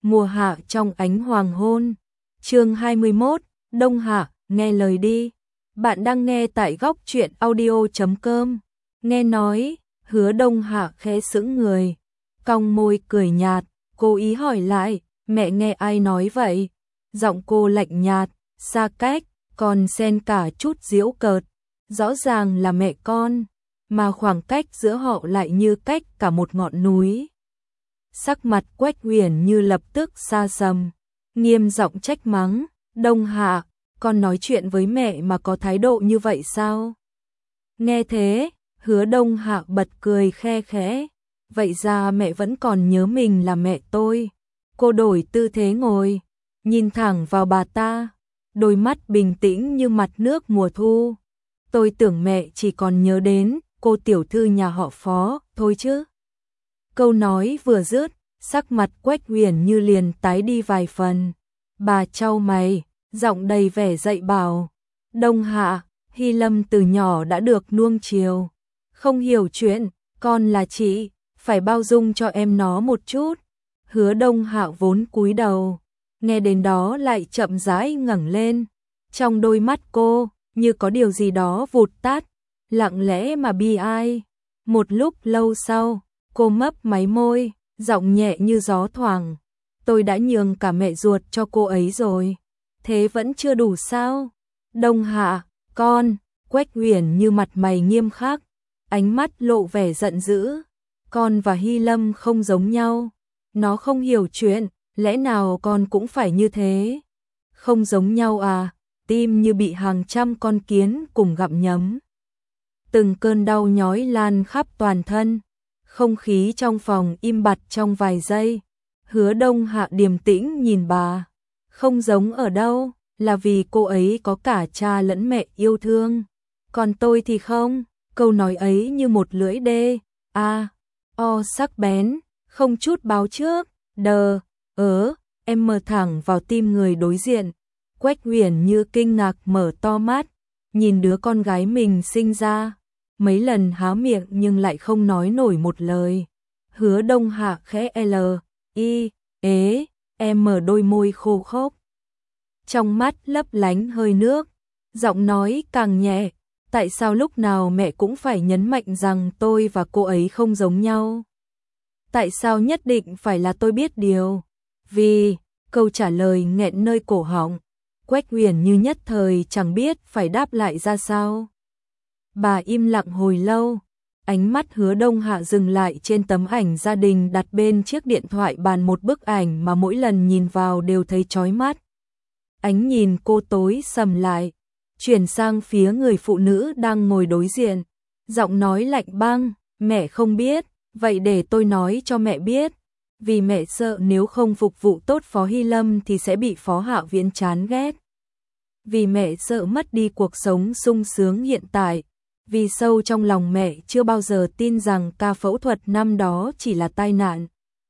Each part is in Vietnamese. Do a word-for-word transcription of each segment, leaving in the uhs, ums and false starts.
Mùa hạ trong ánh hoàng hôn. Chương hai mươi mốt, Đông Hạ, nghe lời đi. Bạn đang nghe tại góc truyện audio chấm com. Nghe nói, Hứa Đông Hạ khẽ sững người, cong môi cười nhạt, cố ý hỏi lại, mẹ nghe ai nói vậy? Giọng cô lạnh nhạt, xa cách, còn xen cả chút giễu cợt. Rõ ràng là mẹ con, mà khoảng cách giữa họ lại như cách cả một ngọn núi. Sắc mặt Quách Huyền Như lập tức xa sầm, nghiêm giọng trách mắng, Đông Hạ, con nói chuyện với mẹ mà có thái độ như vậy sao? Nghe thế, Hứa Đông Hạ bật cười khe khẽ, vậy ra mẹ vẫn còn nhớ mình là mẹ tôi. Cô đổi tư thế ngồi, nhìn thẳng vào bà ta, đôi mắt bình tĩnh như mặt nước mùa thu. Tôi tưởng mẹ chỉ còn nhớ đến cô tiểu thư nhà họ Phó thôi chứ. Câu nói vừa dứt, sắc mặt Quách Huyền Như liền tái đi vài phần. Bà chau mày, giọng đầy vẻ dạy bảo, Đông Hạ, Hy Lâm từ nhỏ đã được nuông chiều, không hiểu chuyện, con là chị, phải bao dung cho em nó một chút. Hứa Đông Hạ vốn cúi đầu, nghe đến đó lại chậm rãi ngẩng lên, trong đôi mắt cô như có điều gì đó vụt tắt, lặng lẽ mà bi ai. Một lúc lâu sau, cô mấp máy môi, giọng nhẹ như gió thoảng, tôi đã nhường cả mẹ ruột cho cô ấy rồi, thế vẫn chưa đủ sao? Đông Hạ, con. Quách Huyền Như mặt mày nghiêm khắc, ánh mắt lộ vẻ giận dữ, con và Hy Lâm không giống nhau, nó không hiểu chuyện, lẽ nào con cũng phải như thế? Không giống nhau à? Tim như bị hàng trăm con kiến cùng gặm nhấm. Từng cơn đau nhói lan khắp toàn thân, không khí trong phòng im bặt trong vài giây. Hứa Đông Hạ điềm tĩnh nhìn bà, không giống ở đâu, là vì cô ấy có cả cha lẫn mẹ yêu thương, còn tôi thì không. Câu nói ấy như một lưỡi đê, a, o sắc bén, không chút báo trước, đờ, ớ, em mờ thẳng vào tim người đối diện. Quách Huyền Như kinh ngạc mở to mắt, nhìn đứa con gái mình sinh ra, mấy lần há miệng nhưng lại không nói nổi một lời. Hứa Đông Hạ khẽ l, i, ế, em mở đôi môi khô khốc, trong mắt lấp lánh hơi nước, giọng nói càng nhẹ, tại sao lúc nào mẹ cũng phải nhấn mạnh rằng tôi và cô ấy không giống nhau? Tại sao nhất định phải là tôi biết điều? Vì, câu trả lời nghẹn nơi cổ họng, Quách Huyền Như nhất thời chẳng biết phải đáp lại ra sao. Bà im lặng hồi lâu, ánh mắt Hứa Đông Hạ dừng lại trên tấm ảnh gia đình đặt bên chiếc điện thoại bàn, một bức ảnh mà mỗi lần nhìn vào đều thấy chói mắt. Ánh nhìn cô tối sầm lại, chuyển sang phía người phụ nữ đang ngồi đối diện, giọng nói lạnh băng, mẹ không biết, vậy để tôi nói cho mẹ biết, vì mẹ sợ nếu không phục vụ tốt Phó Hy Lâm thì sẽ bị Phó Hạ Viễn chán ghét. Vì mẹ sợ mất đi cuộc sống sung sướng hiện tại, vì sâu trong lòng mẹ chưa bao giờ tin rằng ca phẫu thuật năm đó chỉ là tai nạn.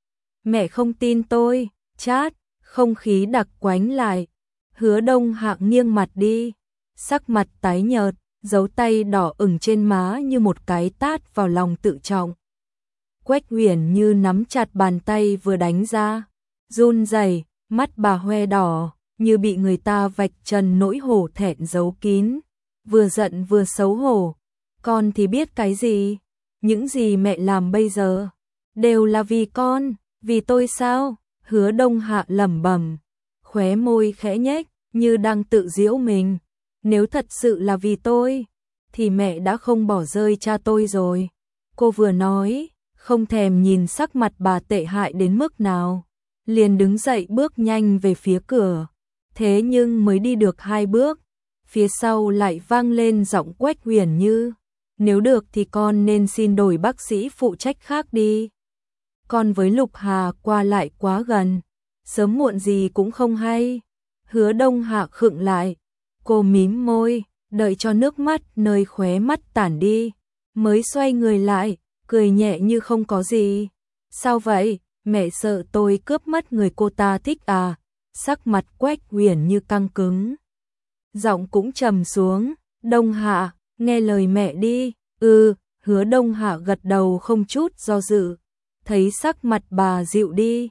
Mẹ không tin tôi, chát, không khí đặc quánh lại. Hứa Đông Hạ nghiêng mặt đi, sắc mặt tái nhợt, dấu tay đỏ ửng trên má như một cái tát vào lòng tự trọng. Quách Huyền Như nắm chặt bàn tay vừa đánh ra, run rẩy, mắt bà hoe đỏ, như bị người ta vạch trần nỗi hổ thẹn giấu kín, vừa giận vừa xấu hổ. Con thì biết cái gì? Những gì mẹ làm bây giờ đều là vì con, vì tôi sao? Hứa Đông Hạ lẩm bẩm, khóe môi khẽ nhếch, như đang tự giễu mình. Nếu thật sự là vì tôi, thì mẹ đã không bỏ rơi cha tôi rồi. Cô vừa nói, không thèm nhìn sắc mặt bà tệ hại đến mức nào, liền đứng dậy bước nhanh về phía cửa. Thế nhưng mới đi được hai bước, phía sau lại vang lên giọng Quách Huyền Như, nếu được thì con nên xin đổi bác sĩ phụ trách khác đi. Con với Lục Hà qua lại quá gần, sớm muộn gì cũng không hay. Hứa Đông Hạ khựng lại, cô mím môi, đợi cho nước mắt nơi khóe mắt tản đi, mới xoay người lại, cười nhẹ như không có gì. Sao vậy, mẹ sợ tôi cướp mất người cô ta thích à? Sắc mặt Quách Huyền Như căng cứng, giọng cũng trầm xuống, Đông Hạ, nghe lời mẹ đi. Ừ, Hứa Đông Hạ gật đầu không chút do dự, thấy sắc mặt bà dịu đi,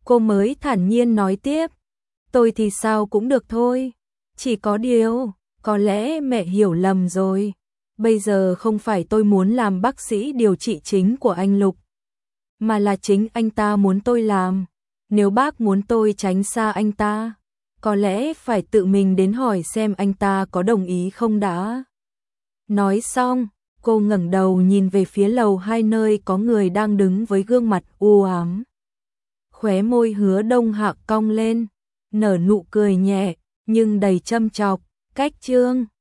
cô mới thản nhiên nói tiếp. Tôi thì sao cũng được thôi. Chỉ có điều, có lẽ mẹ hiểu lầm rồi. Bây giờ không phải tôi muốn làm bác sĩ điều trị chính của anh Lục, mà là chính anh ta muốn tôi làm. Nếu bác muốn tôi tránh xa anh ta, có lẽ phải tự mình đến hỏi xem anh ta có đồng ý không đã. Nói xong, cô ngẩng đầu nhìn về phía lầu hai nơi có người đang đứng với gương mặt u ám. Khóe môi Hứa Đông Hạc cong lên, nở nụ cười nhẹ, nhưng đầy châm chọc. Cách Trương